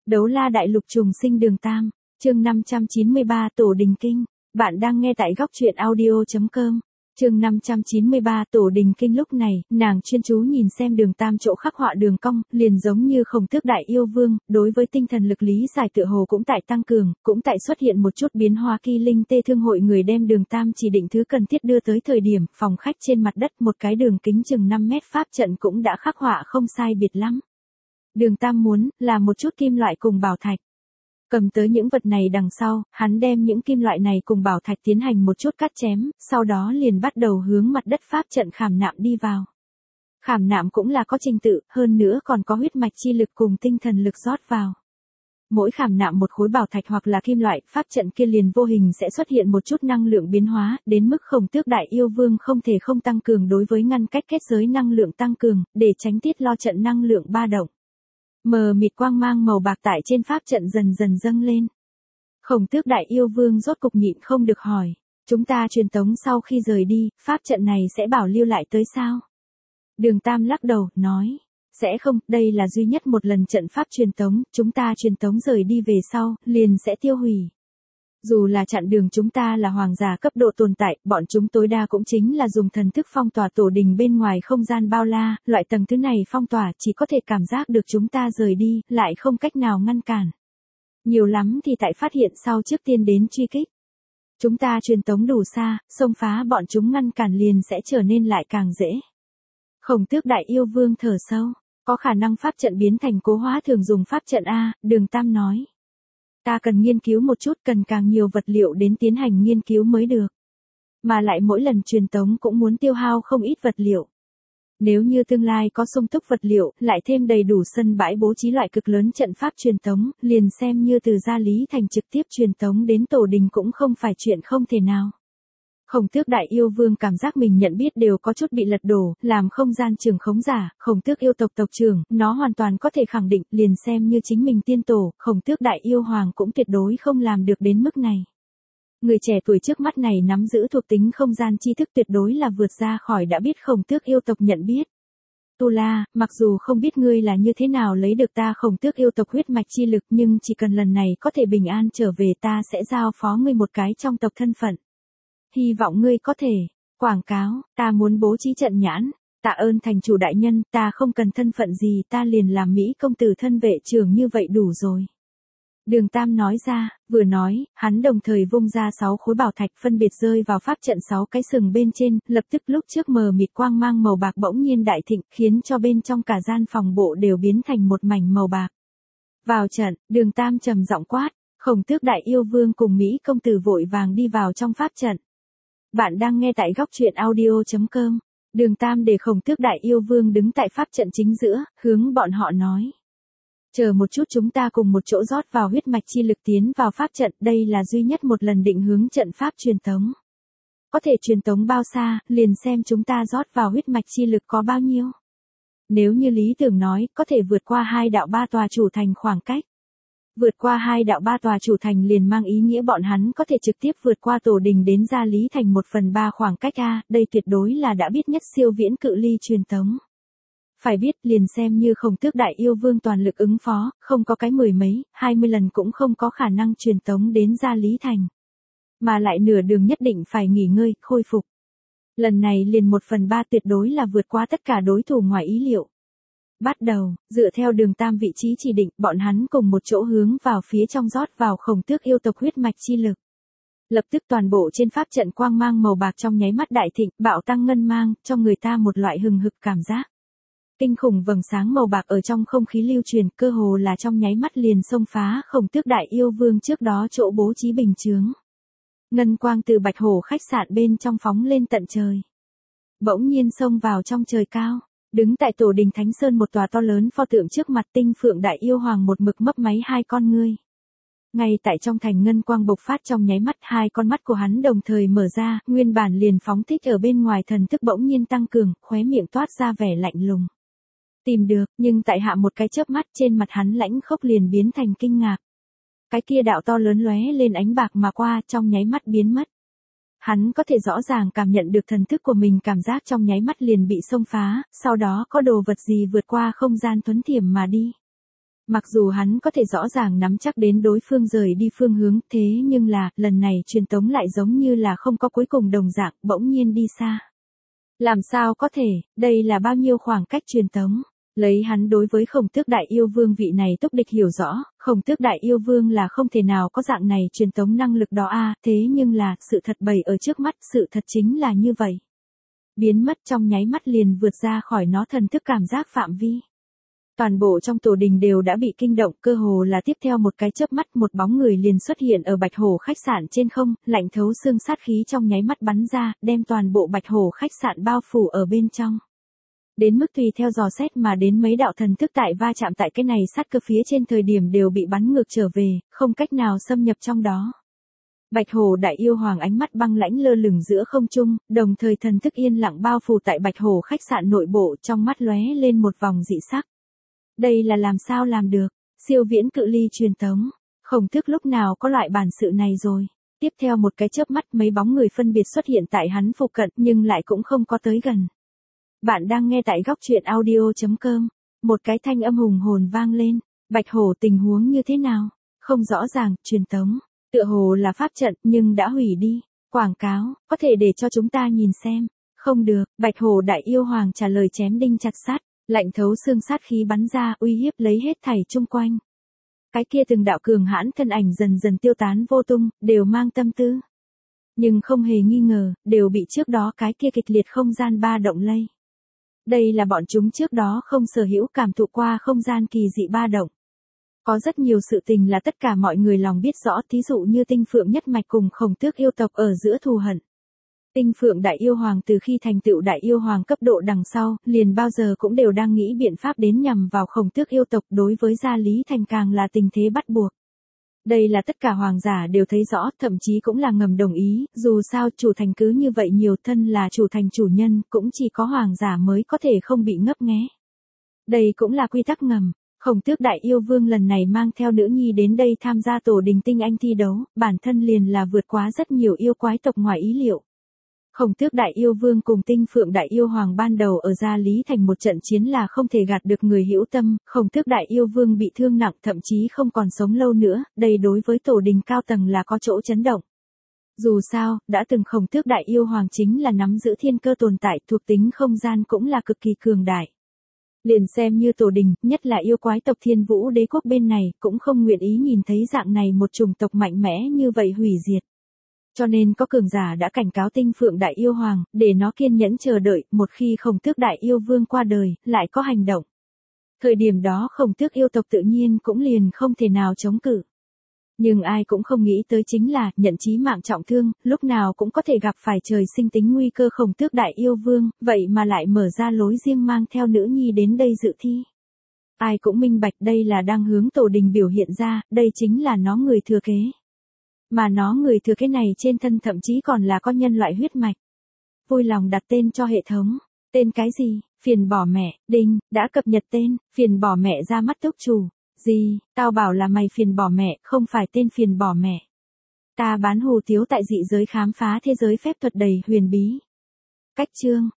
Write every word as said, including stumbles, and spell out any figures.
Đấu la đại lục trùng sinh đường Tam, chương năm trăm chín mươi ba Tổ Đình Kinh. Bạn đang nghe tại góc truyện audio chấm com. Chương năm trăm chín mươi ba Tổ Đình Kinh. Lúc này, nàng chuyên chú nhìn xem đường Tam chỗ khắc họa đường cong, liền giống như Khổng Tước đại yêu vương, đối với tinh thần lực lý giải tựa hồ cũng tại tăng cường, cũng tại xuất hiện một chút biến hóa. Kỳ Linh Tê Thương hội người đem đường Tam chỉ định thứ cần thiết đưa tới thời điểm, phòng khách trên mặt đất một cái đường kính chừng năm mét pháp trận cũng đã khắc họa không sai biệt lắm. Đường Tam muốn là một chút kim loại cùng bảo thạch. Cầm tới những vật này đằng sau, hắn đem những kim loại này cùng bảo thạch tiến hành một chút cắt chém, sau đó liền bắt đầu hướng mặt đất pháp trận khảm nạm đi vào. Khảm nạm cũng là có trình tự, hơn nữa còn có huyết mạch chi lực cùng tinh thần lực rót vào. Mỗi khảm nạm một khối bảo thạch hoặc là kim loại, pháp trận kia liền vô hình sẽ xuất hiện một chút năng lượng biến hóa, đến mức Khổng Tước đại yêu vương không thể không tăng cường đối với ngăn cách kết giới năng lượng tăng cường, để tránh tiết lo trận năng lượng ba động. Mờ mịt quang mang màu bạc tại trên pháp trận dần dần dâng lên. Khổng Tước đại yêu vương rốt cục nhịn không được hỏi, chúng ta truyền tống sau khi rời đi, pháp trận này sẽ bảo lưu lại tới sao? Đường Tam lắc đầu, nói, sẽ không, đây là duy nhất một lần trận pháp truyền tống, chúng ta truyền tống rời đi về sau, liền sẽ tiêu hủy. Dù là chặn đường chúng ta là hoàng giả cấp độ tồn tại, bọn chúng tối đa cũng chính là dùng thần thức phong tỏa tổ đình bên ngoài không gian bao la, loại tầng thứ này phong tỏa chỉ có thể cảm giác được chúng ta rời đi, lại không cách nào ngăn cản. Nhiều lắm thì tại phát hiện sau trước tiên đến truy kích. Chúng ta truyền tống đủ xa, xông phá bọn chúng ngăn cản liền sẽ trở nên lại càng dễ. Khổng Tước đại yêu vương thở sâu, có khả năng pháp trận biến thành cố hóa thường dùng pháp trận A, Đường Tam nói. Ta cần nghiên cứu một chút, cần càng nhiều vật liệu đến tiến hành nghiên cứu mới được. Mà lại mỗi lần truyền tống cũng muốn tiêu hao không ít vật liệu. Nếu như tương lai có sung túc vật liệu, lại thêm đầy đủ sân bãi bố trí loại cực lớn trận pháp truyền tống, liền xem như từ Gia Lý Thành trực tiếp truyền tống đến tổ đình cũng không phải chuyện không thể nào. Khổng Tước đại yêu vương cảm giác mình nhận biết đều có chút bị lật đổ, làm không gian trưởng khống giả, Khổng Tước yêu tộc tộc trưởng, nó hoàn toàn có thể khẳng định, liền xem như chính mình tiên tổ, Khổng Tước đại yêu hoàng cũng tuyệt đối không làm được đến mức này. Người trẻ tuổi trước mắt này nắm giữ thuộc tính không gian tri thức tuyệt đối là vượt ra khỏi đã biết Khổng Tước yêu tộc nhận biết. Tu La, mặc dù không biết ngươi là như thế nào lấy được ta Khổng Tước yêu tộc huyết mạch chi lực, nhưng chỉ cần lần này có thể bình an trở về, ta sẽ giao phó ngươi một cái trong tộc thân phận. Hy vọng ngươi có thể, quảng cáo, ta muốn bố trí trận nhãn, tạ ơn thành chủ đại nhân, ta không cần thân phận gì, ta liền làm Mỹ công tử thân vệ trưởng như vậy đủ rồi. Đường Tam nói ra, vừa nói, hắn đồng thời vung ra sáu khối bảo thạch phân biệt rơi vào pháp trận sáu cái sừng bên trên, lập tức lúc trước mờ mịt quang mang màu bạc bỗng nhiên đại thịnh, khiến cho bên trong cả gian phòng bộ đều biến thành một mảnh màu bạc. Vào trận, Đường Tam trầm giọng quát, Khổng Tước đại yêu vương cùng Mỹ công tử vội vàng đi vào trong pháp trận. Bạn đang nghe tại góc truyện audio chấm com. Đường Tam để Khổng Tước đại yêu vương đứng tại pháp trận chính giữa, hướng bọn họ nói. Chờ một chút, chúng ta cùng một chỗ rót vào huyết mạch chi lực tiến vào pháp trận, đây là duy nhất một lần định hướng trận pháp truyền tống. Có thể truyền tống bao xa, liền xem chúng ta rót vào huyết mạch chi lực có bao nhiêu. Nếu như lý tưởng nói, có thể vượt qua hai đạo ba tòa chủ thành khoảng cách. Vượt qua hai đạo ba tòa chủ thành liền mang ý nghĩa bọn hắn có thể trực tiếp vượt qua tổ đình đến Gia Lý Thành một phần ba khoảng cách A, đây tuyệt đối là đã biết nhất siêu viễn cự ly truyền tống. Phải biết, liền xem như Khổng Tước đại yêu vương toàn lực ứng phó, không có cái mười mấy, hai mươi lần cũng không có khả năng truyền tống đến Gia Lý Thành. Mà lại nửa đường nhất định phải nghỉ ngơi, khôi phục. Lần này liền một phần ba tuyệt đối là vượt qua tất cả đối thủ ngoài ý liệu. Bắt đầu, dựa theo Đường Tam vị trí chỉ định, bọn hắn cùng một chỗ hướng vào phía trong rót vào Khổng Tước yêu tộc huyết mạch chi lực. Lập tức toàn bộ trên pháp trận quang mang màu bạc trong nháy mắt đại thịnh, bạo tăng ngân mang, cho người ta một loại hừng hực cảm giác. Kinh khủng vầng sáng màu bạc ở trong không khí lưu truyền, cơ hồ là trong nháy mắt liền xông phá Khổng Tước đại yêu vương trước đó chỗ bố trí bình chướng. Ngân quang từ Bạch Hổ khách sạn bên trong phóng lên tận trời. Bỗng nhiên xông vào trong trời cao. Đứng tại tổ đình Thánh Sơn một tòa to lớn pho tượng trước mặt Tinh Phượng đại yêu hoàng một mực mấp máy hai con ngươi. Ngay tại trong thành ngân quang bộc phát trong nháy mắt, hai con mắt của hắn đồng thời mở ra, nguyên bản liền phóng thích ở bên ngoài thần thức bỗng nhiên tăng cường, khóe miệng toát ra vẻ lạnh lùng. Tìm được, nhưng tại hạ một cái chớp mắt trên mặt hắn lãnh khốc liền biến thành kinh ngạc. Cái kia đạo to lớn lóe lên ánh bạc mà qua, trong nháy mắt biến mất. Hắn có thể rõ ràng cảm nhận được thần thức của mình cảm giác trong nháy mắt liền bị xông phá, sau đó có đồ vật gì vượt qua không gian thuấn thiểm mà đi. Mặc dù hắn có thể rõ ràng nắm chắc đến đối phương rời đi phương hướng, thế nhưng là, lần này truyền tống lại giống như là không có cuối cùng đồng dạng, bỗng nhiên đi xa. Làm sao có thể, đây là bao nhiêu khoảng cách truyền tống? Lấy hắn đối với Khổng Tước Đại Yêu Vương vị này túc địch hiểu rõ, Khổng Tước Đại Yêu Vương là không thể nào có dạng này truyền tống năng lực đó a, thế nhưng là, sự thật bày ở trước mắt, sự thật chính là như vậy. Biến mất trong nháy mắt liền vượt ra khỏi nó thần thức cảm giác phạm vi. Toàn bộ trong tổ đình đều đã bị kinh động, cơ hồ là tiếp theo một cái chớp mắt một bóng người liền xuất hiện ở Bạch Hổ khách sạn trên không, lạnh thấu xương sát khí trong nháy mắt bắn ra, đem toàn bộ Bạch Hổ khách sạn bao phủ ở bên trong. Đến mức tùy theo dò xét mà đến mấy đạo thần thức tại va chạm tại cái này sát cơ phía trên thời điểm đều bị bắn ngược trở về, không cách nào xâm nhập trong đó. Bạch Hổ Đại Yêu Hoàng ánh mắt băng lãnh lơ lửng giữa không trung, đồng thời thần thức yên lặng bao phủ tại Bạch Hổ khách sạn nội bộ, trong mắt lóe lên một vòng dị sắc. Đây là làm sao làm được, siêu viễn cự ly truyền tống, Khổng Tước lúc nào có loại bản sự này rồi. Tiếp theo một cái chớp mắt mấy bóng người phân biệt xuất hiện tại hắn phụ cận nhưng lại cũng không có tới gần. Bạn đang nghe tại góc truyện audio chấm com, một cái thanh âm hùng hồn vang lên, Bạch Hổ tình huống như thế nào, không rõ ràng, truyền tống, tựa hồ là pháp trận nhưng đã hủy đi, quảng cáo, có thể để cho chúng ta nhìn xem, không được, Bạch Hổ Đại Yêu Hoàng trả lời chém đinh chặt sắt. Lạnh thấu xương sát khí bắn ra, uy hiếp lấy hết thảy chung quanh. Cái kia từng đạo cường hãn thân ảnh dần dần tiêu tán vô tung, đều mang tâm tư. Nhưng không hề nghi ngờ, đều bị trước đó cái kia kịch liệt không gian ba động lây. Đây là bọn chúng trước đó không sở hữu cảm thụ qua không gian kỳ dị ba động. Có rất nhiều sự tình là tất cả mọi người lòng biết rõ, thí dụ như Tinh Phượng nhất mạch cùng Khổng Tước yêu tộc ở giữa thù hận. Tinh Phượng Đại Yêu Hoàng từ khi thành tựu Đại Yêu Hoàng cấp độ đằng sau, liền bao giờ cũng đều đang nghĩ biện pháp đến nhằm vào Khổng Tước yêu tộc, đối với Gia Lý Thành càng là tình thế bắt buộc. Đây là tất cả hoàng giả đều thấy rõ, thậm chí cũng là ngầm đồng ý, dù sao chủ thành cứ như vậy nhiều, thân là chủ thành chủ nhân, cũng chỉ có hoàng giả mới có thể không bị ngấp nghé. Đây cũng là quy tắc ngầm. Khổng Tước Đại Yêu Vương lần này mang theo nữ nhi đến đây tham gia tổ đình tinh anh thi đấu, bản thân liền là vượt quá rất nhiều yêu quái tộc ngoài ý liệu. Khổng Tước Đại Yêu Vương cùng Tinh Phượng Đại Yêu Hoàng ban đầu ở Gia Lý Thành một trận chiến là không thể gạt được người hữu tâm, Khổng Tước Đại Yêu Vương bị thương nặng thậm chí không còn sống lâu nữa, đây đối với tổ đình cao tầng là có chỗ chấn động. Dù sao, đã từng Khổng Tước Đại Yêu Hoàng chính là nắm giữ thiên cơ tồn tại, thuộc tính không gian cũng là cực kỳ cường đại. Liền xem như tổ đình, nhất là yêu quái tộc Thiên Vũ Đế quốc bên này, cũng không nguyện ý nhìn thấy dạng này một chủng tộc mạnh mẽ như vậy hủy diệt. Cho nên có cường giả đã cảnh cáo Tinh Phượng Đại Yêu Hoàng, để nó kiên nhẫn chờ đợi, một khi Khổng Tước Đại Yêu Vương qua đời, lại có hành động. Thời điểm đó Khổng Tước yêu tộc tự nhiên cũng liền không thể nào chống cự. Nhưng ai cũng không nghĩ tới chính là, nhận chí mạng trọng thương, lúc nào cũng có thể gặp phải trời sinh tính nguy cơ Khổng Tước Đại Yêu Vương, vậy mà lại mở ra lối riêng mang theo nữ nhi đến đây dự thi. Ai cũng minh bạch đây là đang hướng tổ đình biểu hiện ra, đây chính là nó người thừa kế. Mà nó người thừa kế này trên thân thậm chí còn là có nhân loại huyết mạch. Vui lòng đặt tên cho hệ thống. Tên cái gì? Phiền bỏ mẹ, đinh, đã cập nhật tên, phiền bỏ mẹ ra mắt túc chủ. Gì, tao bảo là mày phiền bỏ mẹ, không phải tên phiền bỏ mẹ. Ta bán hù tiếu tại dị giới khám phá thế giới phép thuật đầy huyền bí. Cách chương,